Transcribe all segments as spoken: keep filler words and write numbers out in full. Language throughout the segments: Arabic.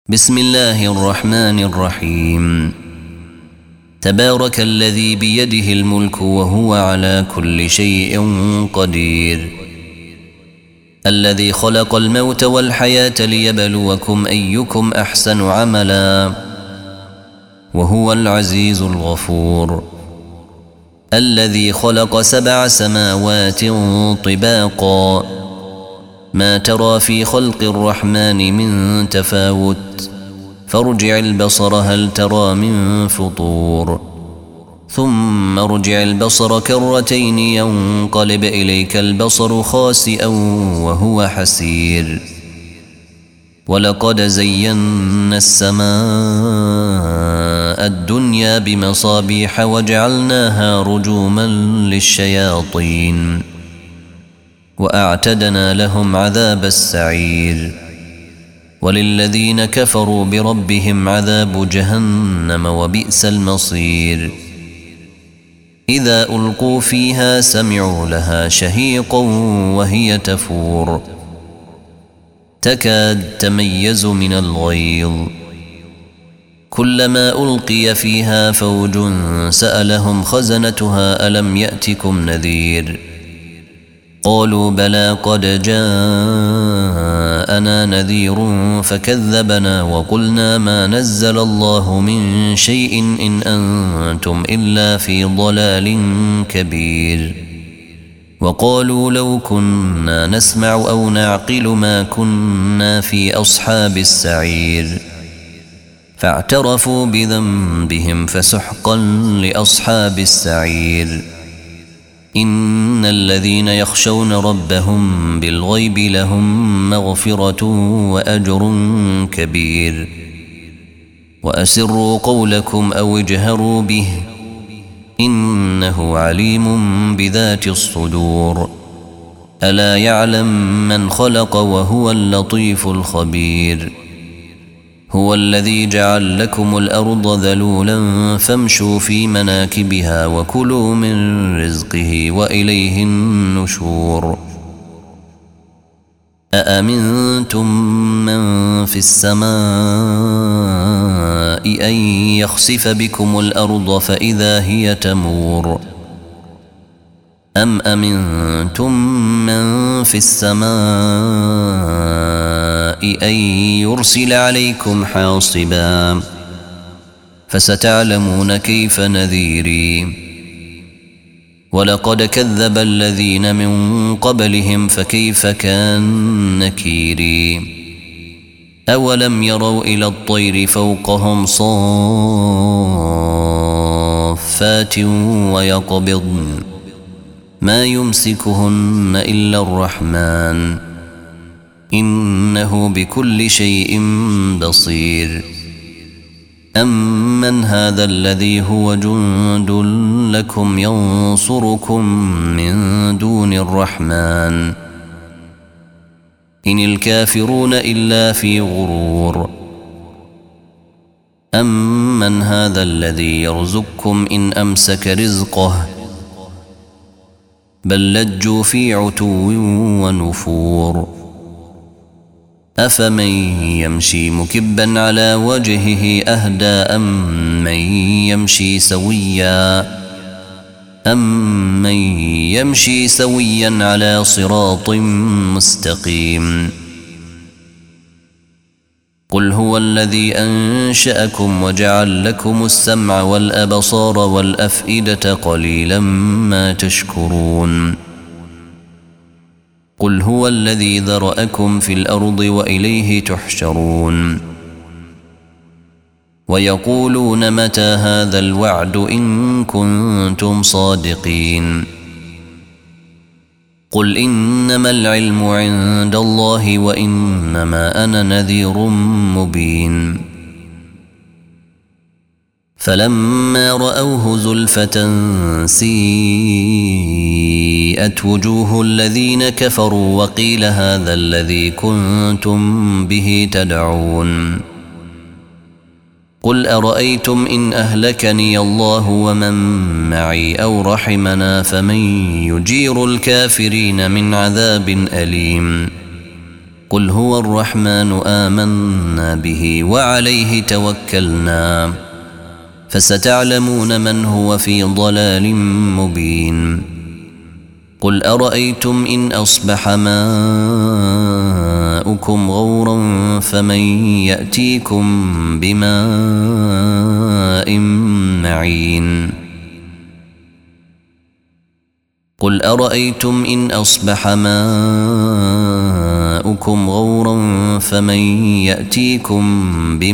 بسم الله الرحمن الرحيم. تبارك الذي بيده الملك وهو على كل شيء قدير، الذي خلق الموت والحياة ليبلوكم أيكم أحسن عملا، وهو العزيز الغفور، الذي خلق سبع سماوات طباقا، ما ترى في خلق الرحمن من تفاوت، فارجع البصر هل ترى من فطور، ثم ارجع البصر كرتين ينقلب إليك البصر خاسئا وهو حسير. ولقد زينا السماء الدنيا بمصابيح وجعلناها رجوما للشياطين، وأعتدنا لهم عذاب السعير. وللذين كفروا بربهم عذاب جهنم وبئس المصير. إذا ألقوا فيها سمعوا لها شهيقا وهي تفور، تكاد تميز من الغيظ، كلما ألقي فيها فوج سألهم خزنتها ألم يأتكم نذير، قالوا بلى قد جاءنا نذير فكذبنا وقلنا ما نزل الله من شيء إن أنتم إلا في ضلال كبير. وقالوا لو كنا نسمع أو نعقل ما كنا في أصحاب السعير، فاعترفوا بذنبهم فسحقا لأصحاب السعير. إن الذين يخشون ربهم بالغيب لهم مغفرة وأجر كبير. وأسروا قولكم أو اجهروا به إنه عليم بذات الصدور. ألا يعلم من خلق وهو اللطيف الخبير. هو الذي جعل لكم الأرض ذلولا فامشوا في مناكبها وكلوا من رزقه وإليه النشور. أأمنتم من في السماء أن يخسف بكم الأرض فإذا هي تمور، أم أمنتم من في السماء أن يرسل عليكم حاصبا، فستعلمون كيف نذيري. ولقد كذب الذين من قبلهم فكيف كان نكيري. أولم يروا إلى الطير فوقهم صافات ويقبضن ما يمسكهن إلا الرحمن إنه بكل شيء بصير. أمن هذا الذي هو جند لكم ينصركم من دون الرحمن إن الكافرون إلا في غرور. أمن هذا الذي يرزقكم إن أمسك رزقه بل لجوا في عتو ونفور. أفمن يمشي مكبا على وجهه أهدى أم من يمشي سويا أم من يمشي سويا على صراط مستقيم. قل هو الذي أنشأكم وجعل لكم السمع والأبصار والأفئدة قليلا ما تشكرون. قل هو الذي ذرأكم في الأرض وإليه تحشرون. ويقولون متى هذا الوعد إن كنتم صادقين. قل إنما العلم عند الله وإنما أنا نذير مبين. فلما رأوه زلفة سيئت وجوه الذين كفروا وقيل هذا الذي كنتم به تدعون. قل أرأيتم إن أهلكني الله ومن معي أو رحمنا فمن يجير الكافرين من عذاب أليم. قل هو الرحمن آمنا به وعليه توكلنا فستعلمون من هو في ضلال مبين قل أرأيتم إن أصبح ماؤكم غورا فمن يأتيكم بماء معين قل أرأيتم إن أصبح ماؤكم غورا فمن يأتيكم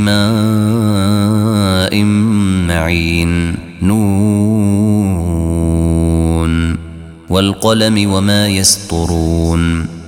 بماء معين نون والقلم وما يسطرون